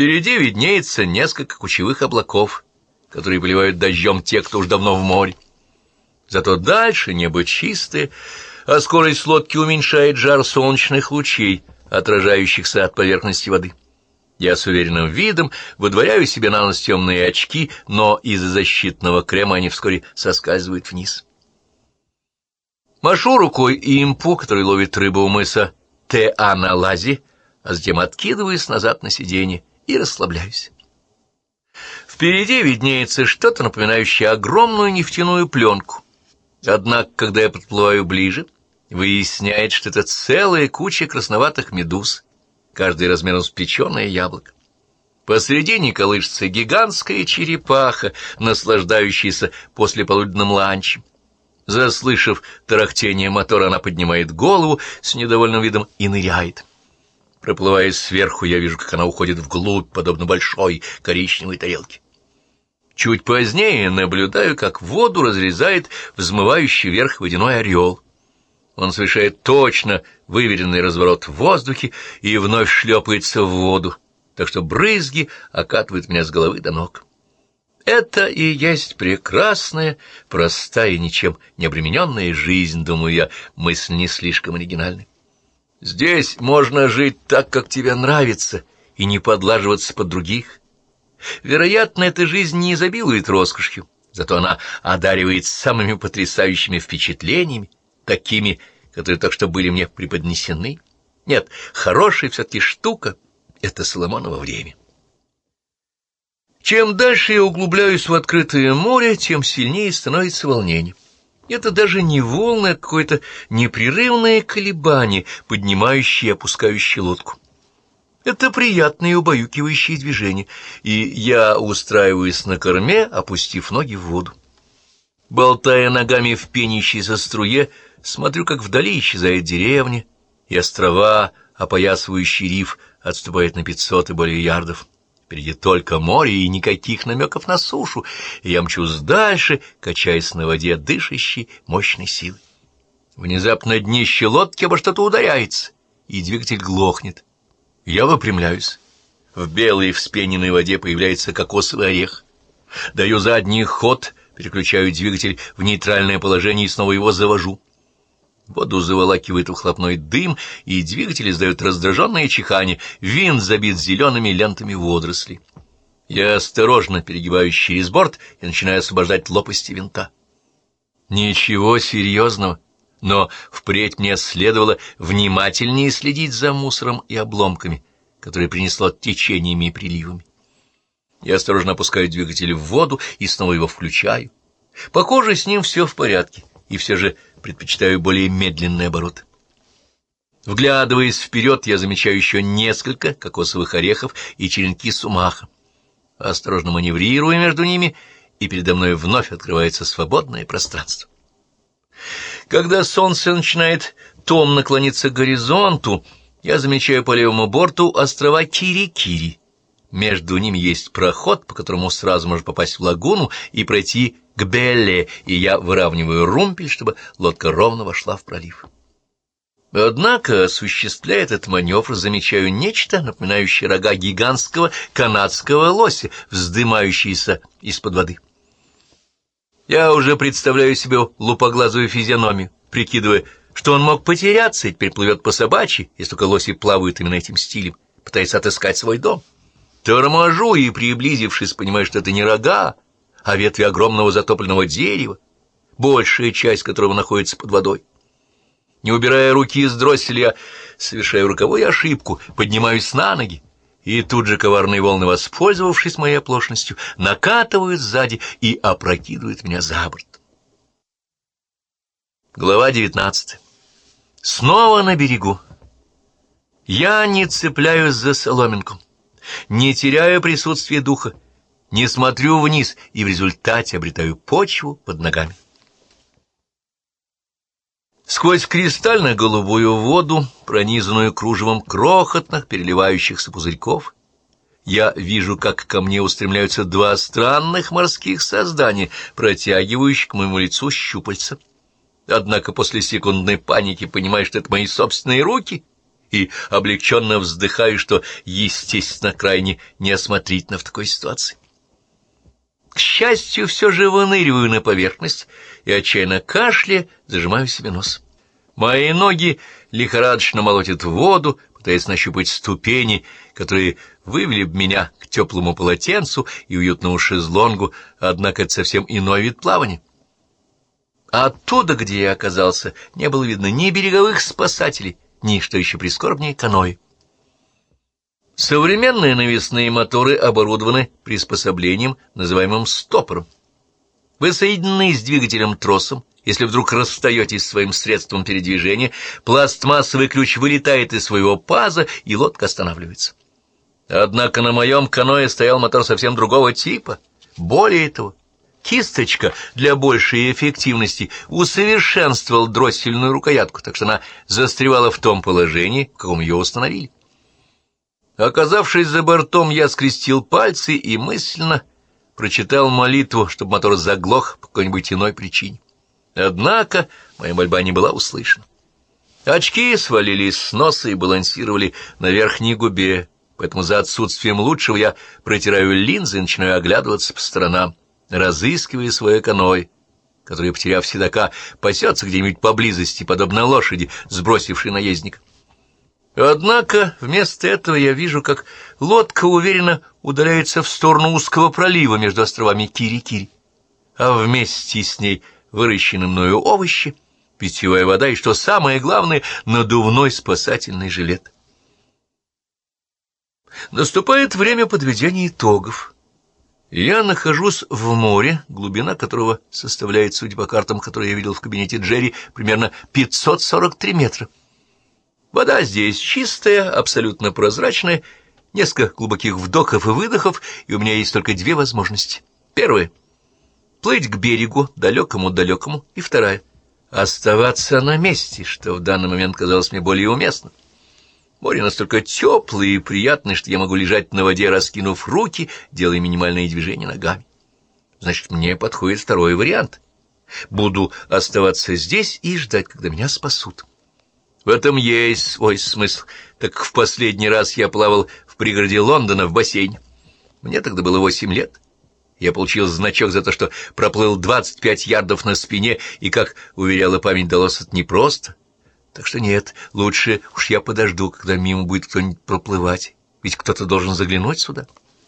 Впереди виднеется несколько кучевых облаков, которые поливают дождем те, кто уж давно в море. Зато дальше небо чистое, а скорость лодки уменьшает жар солнечных лучей, отражающихся от поверхности воды. Я с уверенным видом выдворяю себе на нос темные очки, но из-за защитного крема они вскоре соскальзывают вниз. Машу рукой импу, который ловит рыбу у мыса Те-А-на-Лази, а затем откидываюсь назад на сиденье и расслабляюсь. Впереди виднеется что-то, напоминающее огромную нефтяную пленку. Однако, когда я подплываю ближе, выясняется, что это целая куча красноватых медуз, каждый размером с печеное яблоко. Посредине колышется гигантская черепаха, наслаждающаяся послеполуденным ланчем. Заслышав тарахтение мотора, она поднимает голову с недовольным видом и ныряет. Проплывая сверху, я вижу, как она уходит вглубь, подобно большой коричневой тарелке. Чуть позднее наблюдаю, как воду разрезает взмывающий вверх водяной орел. Он совершает точно выверенный разворот в воздухе и вновь шлепается в воду, так что брызги окатывают меня с головы до ног. Это и есть прекрасная, простая, ничем не обремененная жизнь, думаю я, мысль не слишком оригинальная. Здесь можно жить так, как тебе нравится, и не подлаживаться под других. Вероятно, эта жизнь не изобилует роскошью, зато она одаривает самыми потрясающими впечатлениями, такими, которые так что были мне преподнесены. Нет, хорошая все-таки штука — это Соломоново время. Чем дальше я углубляюсь в открытое море, тем сильнее становится волнение. Это даже не волны, а какое-то непрерывное колебание, поднимающее и опускающее лодку. Это приятные убаюкивающие движения, и я устраиваюсь на корме, опустив ноги в воду. Болтая ногами в пенящейся струе, смотрю, как вдали исчезает деревня, и острова, опоясывающие риф, отступают на 500 и более ярдов. Впереди только море и никаких намеков на сушу, и я мчусь дальше, качаясь на воде, дышащей мощной силой. Внезапно днище лодки обо что-то ударяется, и двигатель глохнет. Я выпрямляюсь. В белой вспененной воде появляется кокосовый орех. Даю задний ход, переключаю двигатель в нейтральное положение и снова его завожу. Воду заволакивает выхлопной дым, и двигатель издает раздраженное чихание, винт забит зелеными лентами водорослей. Я осторожно перегибаюсь через борт и начинаю освобождать лопасти винта. Ничего серьезного, но впредь мне следовало внимательнее следить за мусором и обломками, которые принесло течениями и приливами. Я осторожно опускаю двигатель в воду и снова его включаю. Похоже, с ним все в порядке, и все же предпочитаю более медленный оборот. Вглядываясь вперед, я замечаю еще несколько кокосовых орехов и черенки сумаха. Осторожно маневрируя между ними, и передо мной вновь открывается свободное пространство. Когда солнце начинает томно клониться к горизонту, я замечаю по левому борту острова Кири-Кири. Между ними есть проход, по которому сразу можно попасть в лагуну и пройти к Белле, и я выравниваю румпель, чтобы лодка ровно вошла в пролив. Однако, осуществляя этот маневр, замечаю нечто, напоминающее рога гигантского канадского лося, вздымающиеся из-под воды. Я уже представляю себе лупоглазую физиономию, прикидывая, что он мог потеряться и теперь плывет по собачьи, если только лоси плавают именно этим стилем, пытаясь отыскать свой дом. Торможу и, приблизившись, понимаю, что это не рога, а ветви огромного затопленного дерева, большая часть которого находится под водой. Не убирая руки из дросселя, я совершаю роковую ошибку, поднимаюсь на ноги, и тут же коварные волны, воспользовавшись моей оплошностью, накатывают сзади и опрокидывают меня за борт. Глава 19. Снова на берегу. Я не цепляюсь за соломинку, не теряю присутствие духа, не смотрю вниз и в результате обретаю почву под ногами. Сквозь кристально-голубую воду, пронизанную кружевом крохотных переливающихся пузырьков, я вижу, как ко мне устремляются два странных морских создания, протягивающих к моему лицу щупальца. Однако после секундной паники понимаю, что это мои собственные руки, и облегченно вздыхаю, что, естественно, крайне неосмотрительно в такой ситуации. К счастью, все же выныриваю на поверхность и, отчаянно кашляя, зажимаю себе нос. Мои ноги лихорадочно молотят в воду, пытаясь нащупать ступени, которые вывели бы меня к теплому полотенцу и уютному шезлонгу, однако это совсем иной вид плавания. Оттуда, где я оказался, не было видно ни береговых спасателей, ни, что еще прискорбнее, каноэ. Современные навесные моторы оборудованы приспособлением, называемым стопором. Вы соединены с двигателем тросом. Если вдруг расстаетесь с своим средством передвижения, пластмассовый ключ вылетает из своего паза, и лодка останавливается. Однако на моем каноэ стоял мотор совсем другого типа. Более того, кисточка для большей эффективности усовершенствовала дроссельную рукоятку, так что она застревала в том положении, в каком ее установили. Оказавшись за бортом, я скрестил пальцы и мысленно прочитал молитву, чтобы мотор заглох по какой-нибудь иной причине. Однако моя мольба не была услышана. Очки свалились с носа и балансировали на верхней губе, поэтому за отсутствием лучшего я протираю линзы и начинаю оглядываться по сторонам, разыскивая свое каноэ, которое, потеряв седока, пасется где-нибудь поблизости, подобно лошади, сбросившей наездника. Однако вместо этого я вижу, как лодка уверенно удаляется в сторону узкого пролива между островами Кири-Кири, а вместе с ней выращены мною овощи, питьевая вода и, что самое главное, надувной спасательный жилет. Наступает время подведения итогов. Я нахожусь в море, глубина которого составляет, судя по картам, которые я видел в кабинете Джерри, примерно 543 метра. Вода здесь чистая, абсолютно прозрачная, несколько глубоких вдохов и выдохов, и у меня есть только две возможности. Первая — плыть к берегу, далекому-далекому, и вторая — оставаться на месте, что в данный момент казалось мне более уместно. Море настолько теплое и приятное, что я могу лежать на воде, раскинув руки, делая минимальные движения ногами. Значит, мне подходит второй вариант. Буду оставаться здесь и ждать, когда меня спасут. В этом есть свой смысл, так как в последний раз я плавал в пригороде Лондона в бассейне. Мне тогда было 8 лет. Я получил значок за то, что проплыл 25 ярдов на спине, и, как уверяла память, далось это непросто. Так что нет, лучше уж я подожду, когда мимо будет кто-нибудь проплывать, ведь кто-то должен заглянуть сюда.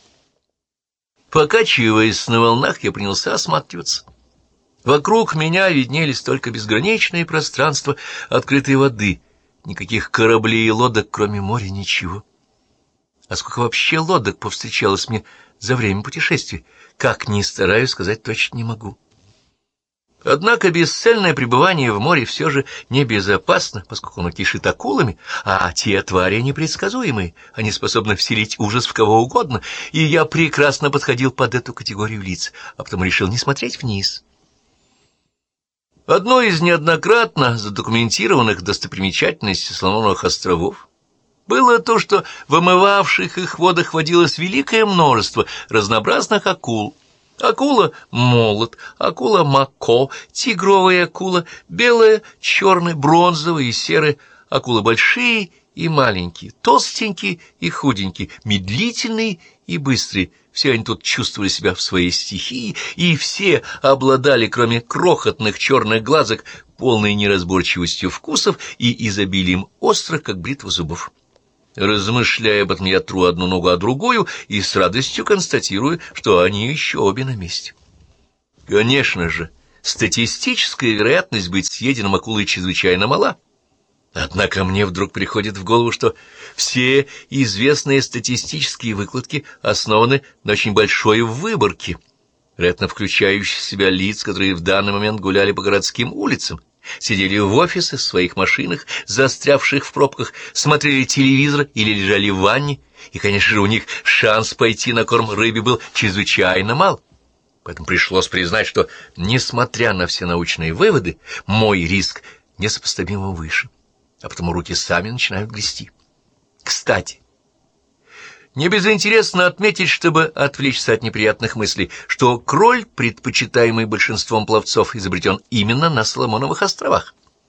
Покачиваясь на волнах, я принялся осматриваться. Вокруг меня виднелись только безграничные пространства открытой воды, никаких кораблей и лодок, кроме моря, ничего. А сколько вообще лодок повстречалось мне за время путешествия, как ни стараюсь, сказать точно не могу. Однако бесцельное пребывание в море все же небезопасно, поскольку оно кишит акулами, а те твари непредсказуемые, они способны вселить ужас в кого угодно, и я прекрасно подходил под эту категорию лиц, а потом решил не смотреть вниз. Одной из неоднократно задокументированных достопримечательностей Соломоновых островов было то, что в омывавших их водах водилось великое множество разнообразных акул. Акула-молот, акула-мако, тигровая акула, белая, черная, бронзовая и серая, акулы большие и маленькие, толстенькие и худенькие, медлительные и быстрые. Все они тут чувствовали себя в своей стихии, и все обладали, кроме крохотных черных глазок, полной неразборчивостью вкусов и изобилием острых, как бритва зубов. Размышляя об этом, я тру одну ногу о другую и с радостью констатирую, что они еще обе на месте. Конечно же, статистическая вероятность быть съеденным акулой чрезвычайно мала. Однако мне вдруг приходит в голову, что все известные статистические выкладки основаны на очень большой выборке, вероятно, включающей в себя лиц, которые в данный момент гуляли по городским улицам, сидели в офисах, в своих машинах, застрявших в пробках, смотрели телевизор или лежали в ванне, и, конечно же, у них шанс пойти на корм рыбе был чрезвычайно мал. Поэтому пришлось признать, что, несмотря на все научные выводы, мой риск несопоставимо выше, а потому руки сами начинают грести. Кстати, не безинтересно отметить, чтобы отвлечься от неприятных мыслей, что кроль, предпочитаемый большинством пловцов, изобретен именно на Соломоновых островах.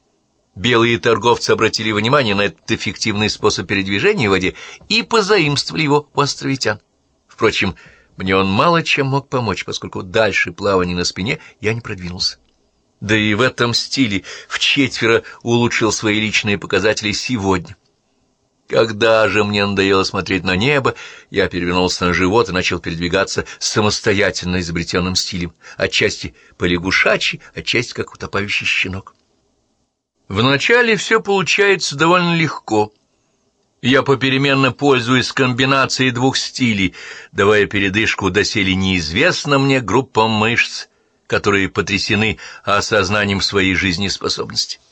Белые торговцы обратили внимание на этот эффективный способ передвижения в воде и позаимствовали его у островитян. Впрочем, мне он мало чем мог помочь, поскольку дальше плавания на спине я не продвинулся. Да и в этом стиле вчетверо улучшил свои личные показатели сегодня. Когда же мне надоело смотреть на небо, я перевернулся на живот и начал передвигаться самостоятельно изобретенным стилем, отчасти полягушачий, отчасти как утопающий щенок. Вначале все получается довольно легко. Я попеременно пользуюсь комбинацией двух стилей, давая передышку доселе неизвестным мне группам мышц, которые потрясены осознанием своей жизнеспособности.